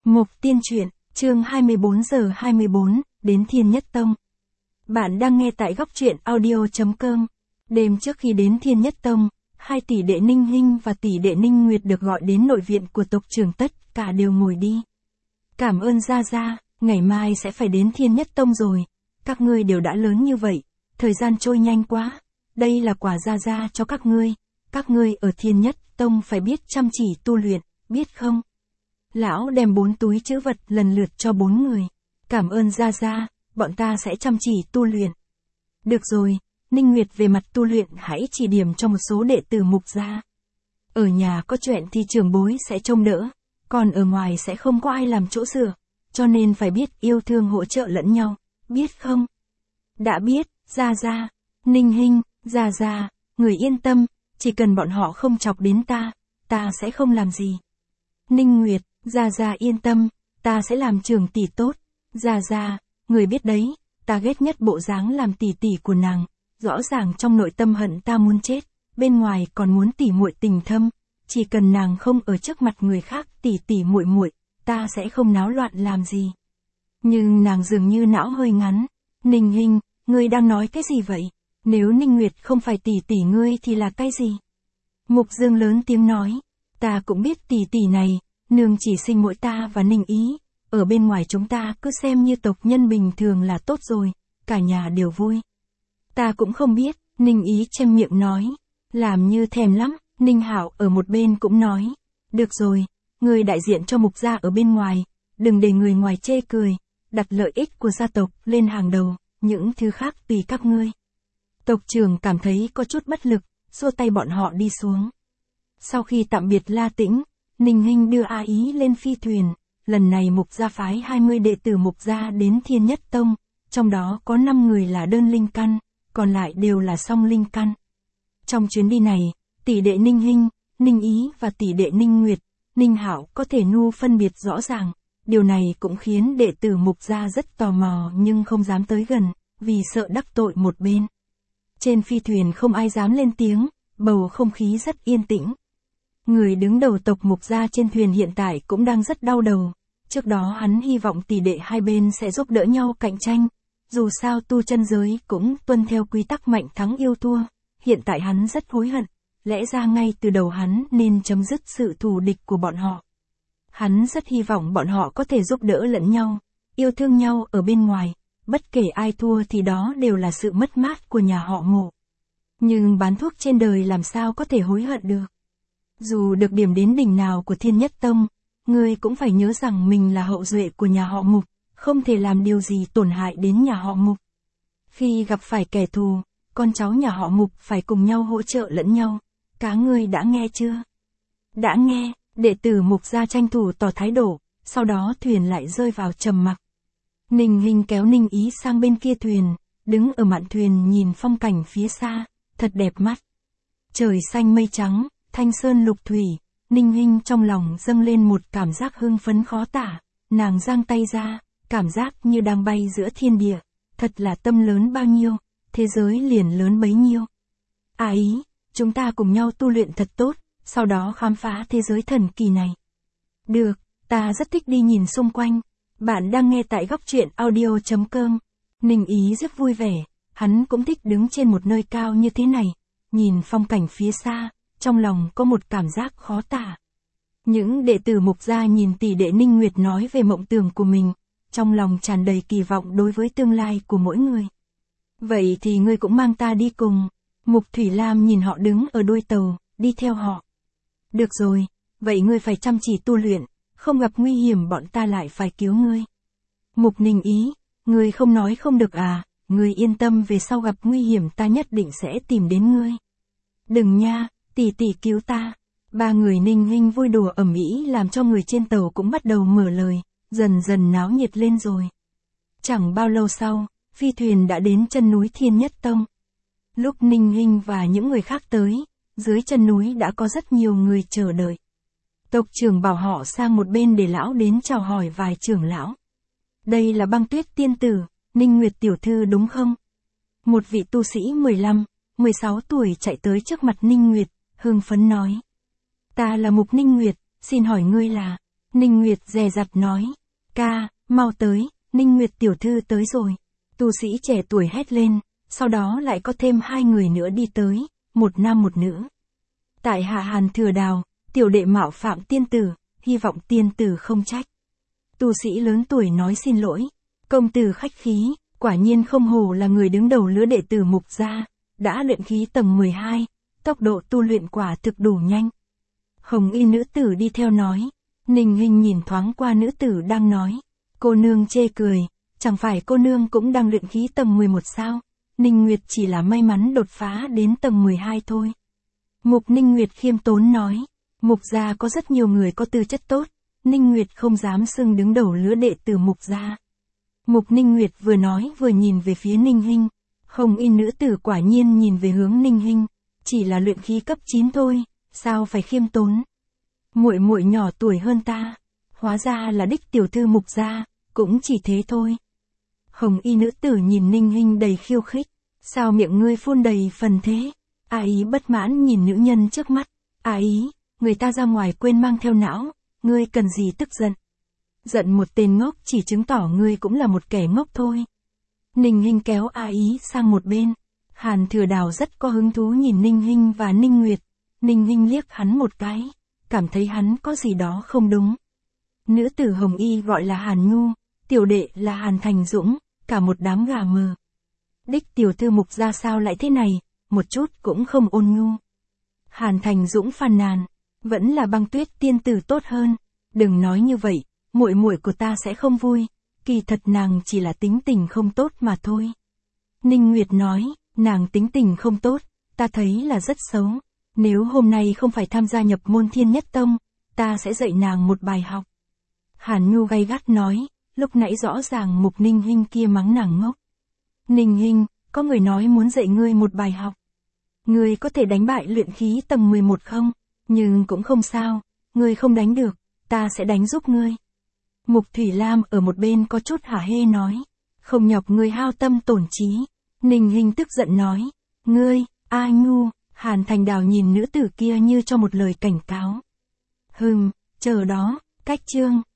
Mục Tiên Truyện, chương 24 giờ 24, đến Thiên Nhất Tông. Bạn đang nghe tại góc truyện audio.com. Đêm trước khi đến Thiên Nhất Tông, hai tỷ đệ Ninh Hinh và tỷ đệ Ninh Nguyệt được gọi đến nội viện của tộc trưởng, tất cả đều ngồi đi. Cảm ơn Gia Gia, ngày mai sẽ phải đến Thiên Nhất Tông rồi. Các ngươi đều đã lớn như vậy, thời gian trôi nhanh quá. Đây là quà Gia Gia cho các ngươi. Các ngươi ở Thiên Nhất Tông phải biết chăm chỉ tu luyện, biết không? Lão đem 4 túi trữ vật lần lượt cho 4 người. Cảm ơn Gia Gia, bọn ta sẽ chăm chỉ tu luyện. Được rồi, Ninh Nguyệt về mặt tu luyện hãy chỉ điểm cho một số đệ tử Mục gia. Ở nhà có chuyện thì trưởng bối sẽ trông đỡ, còn ở ngoài sẽ không có ai làm chỗ dựa, cho nên phải biết yêu thương hỗ trợ lẫn nhau, biết không? Đã biết, Gia Gia. Ninh Hinh, Gia Gia, người yên tâm, chỉ cần bọn họ không chọc đến ta sẽ không làm gì. Ninh Nguyệt, Gia Gia yên tâm, ta sẽ làm trưởng tỷ tốt. Gia Gia, người biết đấy, ta ghét nhất bộ dáng làm tỷ tỷ của nàng, rõ ràng trong nội tâm hận ta muốn chết, bên ngoài còn muốn tỉ muội tình thâm, chỉ cần nàng không ở trước mặt người khác tỉ tỉ muội muội, ta sẽ không náo loạn làm gì. Nhưng nàng dường như não hơi ngắn. Ninh Hinh, ngươi đang nói cái gì vậy? Nếu Ninh Nguyệt không phải tỷ tỷ ngươi thì là cái gì? Mục Dương lớn tiếng nói, ta cũng biết tỷ tỷ này, nương chỉ sinh mỗi ta và Ninh Ý, ở bên ngoài chúng ta cứ xem như tộc nhân bình thường là tốt rồi, cả nhà đều vui. Ta cũng không biết, Ninh Ý chen miệng nói, làm như thèm lắm. Ninh Hạo ở một bên cũng nói, được rồi, người đại diện cho Mục gia ở bên ngoài, đừng để người ngoài chê cười, đặt lợi ích của gia tộc lên hàng đầu, những thứ khác tùy các ngươi. Tộc trưởng cảm thấy có chút bất lực, xua tay bọn họ đi xuống. Sau khi tạm biệt La Tĩnh, Ninh Hinh đưa A Ý lên phi thuyền, lần này Mục gia phái 20 đệ tử Mục gia đến Thiên Nhất Tông, trong đó có 5 người là đơn linh căn, còn lại đều là song linh căn. Trong chuyến đi này, tỷ đệ Ninh Hinh, Ninh Ý và tỷ đệ Ninh Nguyệt, Ninh Hạo có thể phân biệt rõ ràng, điều này cũng khiến đệ tử Mục gia rất tò mò nhưng không dám tới gần, vì sợ đắc tội một bên. Trên phi thuyền không ai dám lên tiếng, bầu không khí rất yên tĩnh. Người đứng đầu tộc Mục gia trên thuyền hiện tại cũng đang rất đau đầu. Trước đó hắn hy vọng tỷ đệ hai bên sẽ giúp đỡ nhau cạnh tranh. Dù sao tu chân giới cũng tuân theo quy tắc mạnh thắng yêu thua. Hiện tại hắn rất hối hận. Lẽ ra ngay từ đầu hắn nên chấm dứt sự thù địch của bọn họ. Hắn rất hy vọng bọn họ có thể giúp đỡ lẫn nhau, yêu thương nhau ở bên ngoài. Bất kể ai thua thì đó đều là sự mất mát của nhà họ Mộ. Nhưng bán thuốc trên đời làm sao có thể hối hận được. Dù được điểm đến đỉnh nào của Thiên Nhất Tông, ngươi cũng phải nhớ rằng mình là hậu duệ của nhà họ Mục, không thể làm điều gì tổn hại đến nhà họ Mục. Khi gặp phải kẻ thù, con cháu nhà họ Mục phải cùng nhau hỗ trợ lẫn nhau. Cá ngươi đã nghe chưa? Đã nghe, đệ tử Mục gia tranh thủ tỏ thái độ, sau đó thuyền lại rơi vào trầm mặc. Ninh Hinh kéo Ninh Ý sang bên kia thuyền, đứng ở mạn thuyền nhìn phong cảnh phía xa, thật đẹp mắt. Trời xanh mây trắng, thanh sơn lục thủy, Ninh Hinh trong lòng dâng lên một cảm giác hưng phấn khó tả, nàng giang tay ra, cảm giác như đang bay giữa thiên địa, thật là tâm lớn bao nhiêu, thế giới liền lớn bấy nhiêu. À Ý, chúng ta cùng nhau tu luyện thật tốt, sau đó khám phá thế giới thần kỳ này. Được, ta rất thích đi nhìn xung quanh. Bạn đang nghe tại góc truyện audio.com. Ninh Ý rất vui vẻ, hắn cũng thích đứng trên một nơi cao như thế này, nhìn phong cảnh phía xa, trong lòng có một cảm giác khó tả. Những đệ tử Mục gia nhìn tỷ đệ Ninh Nguyệt nói về mộng tưởng của mình, trong lòng tràn đầy kỳ vọng đối với tương lai của mỗi người. Vậy thì ngươi cũng mang ta đi cùng. Mục Thủy Lam nhìn họ đứng ở đuôi tàu, đi theo họ. Được rồi, vậy ngươi phải chăm chỉ tu luyện, không gặp nguy hiểm bọn ta lại phải cứu ngươi. Mục Ninh Ý, ngươi không nói không được à, ngươi yên tâm về sau gặp nguy hiểm ta nhất định sẽ tìm đến ngươi. Đừng nha, tỷ tỷ cứu ta. Ba người Ninh Hinh vui đùa ầm ĩ làm cho người trên tàu cũng bắt đầu mở lời, dần dần náo nhiệt lên rồi. Chẳng bao lâu sau, phi thuyền đã đến chân núi Thiên Nhất Tông. Lúc Ninh Hinh và những người khác tới, dưới chân núi đã có rất nhiều người chờ đợi. Tộc trưởng bảo họ sang một bên để lão đến chào hỏi vài trưởng lão. Đây là Băng Tuyết tiên tử, Ninh Nguyệt tiểu thư đúng không? Một vị tu sĩ 15, 16 tuổi chạy tới trước mặt Ninh Nguyệt, hưng phấn nói. Ta là Mục Ninh Nguyệt, xin hỏi ngươi là... Ninh Nguyệt dè dặt nói. Ca, mau tới, Ninh Nguyệt tiểu thư tới rồi. Tu sĩ trẻ tuổi hét lên, sau đó lại có thêm 2 người nữa đi tới, một nam một nữ. Tại hạ Hàn Thừa Đào, tiểu đệ mạo phạm tiên tử, hy vọng tiên tử không trách. Tu sĩ lớn tuổi nói xin lỗi. Công tử khách khí, quả nhiên không hổ là người đứng đầu lứa đệ tử Mục gia, đã luyện khí tầng 12, tốc độ tu luyện quả thực đủ nhanh. Hồng y nữ tử đi theo nói. Ninh Hinh nhìn thoáng qua nữ tử đang nói. Cô nương chê cười, chẳng phải cô nương cũng đang luyện khí tầng 11 sao? Ninh Nguyệt chỉ là may mắn đột phá đến tầng 12 thôi. Mục Ninh Nguyệt khiêm tốn nói. Mục gia có rất nhiều người có tư chất tốt, Ninh Nguyệt không dám xưng đứng đầu lứa đệ tử Mục gia. Mục Ninh Nguyệt vừa nói vừa nhìn về phía Ninh Hinh. Hồng y nữ tử quả nhiên nhìn về hướng Ninh Hinh, chỉ là luyện khí cấp 9 thôi, sao phải khiêm tốn. Muội muội nhỏ tuổi hơn ta, hóa ra là đích tiểu thư Mục gia, cũng chỉ thế thôi. Hồng y nữ tử nhìn Ninh Hinh đầy khiêu khích, sao miệng ngươi phun đầy phần thế? A ý bất mãn nhìn nữ nhân trước mắt. A ý, người ta ra ngoài quên mang theo não, ngươi cần gì tức giận? Giận một tên ngốc chỉ chứng tỏ ngươi cũng là một kẻ ngốc thôi. Ninh Hinh kéo A ý sang một bên. Hàn Thừa Đào rất có hứng thú nhìn Ninh Hinh và Ninh Nguyệt. Ninh Hinh liếc hắn một cái, cảm thấy hắn có gì đó không đúng. Nữ tử Hồng y gọi là Hàn Nhu, tiểu đệ là Hàn Thành Dũng, cả một đám gà mờ. Đích tiểu thư Mục gia sao lại thế này, một chút cũng không ôn nhu. Hàn Thành Dũng phàn nàn, vẫn là Băng Tuyết tiên tử tốt hơn, đừng nói như vậy, muội muội của ta sẽ không vui, kỳ thật nàng chỉ là tính tình không tốt mà thôi. Ninh Nguyệt nói, nàng tính tình không tốt, ta thấy là rất xấu, nếu hôm nay không phải tham gia nhập môn Thiên Nhất Tông, ta sẽ dạy nàng một bài học. Hàn Nhu gay gắt nói, lúc nãy rõ ràng Mục Ninh Hinh kia mắng nàng ngốc. Ninh Hinh, có người nói muốn dạy ngươi một bài học. Ngươi có thể đánh bại luyện khí tầng 11 không? Nhưng cũng không sao, ngươi không đánh được, ta sẽ đánh giúp ngươi. Mục Thủy Lam ở một bên có chút hả hê nói, không nhọc ngươi hao tâm tổn trí. Ninh Hinh tức giận nói, ngươi, A Nhu. Hàn Thành Đào nhìn nữ tử kia như cho một lời cảnh cáo. Chờ đó, cách chương.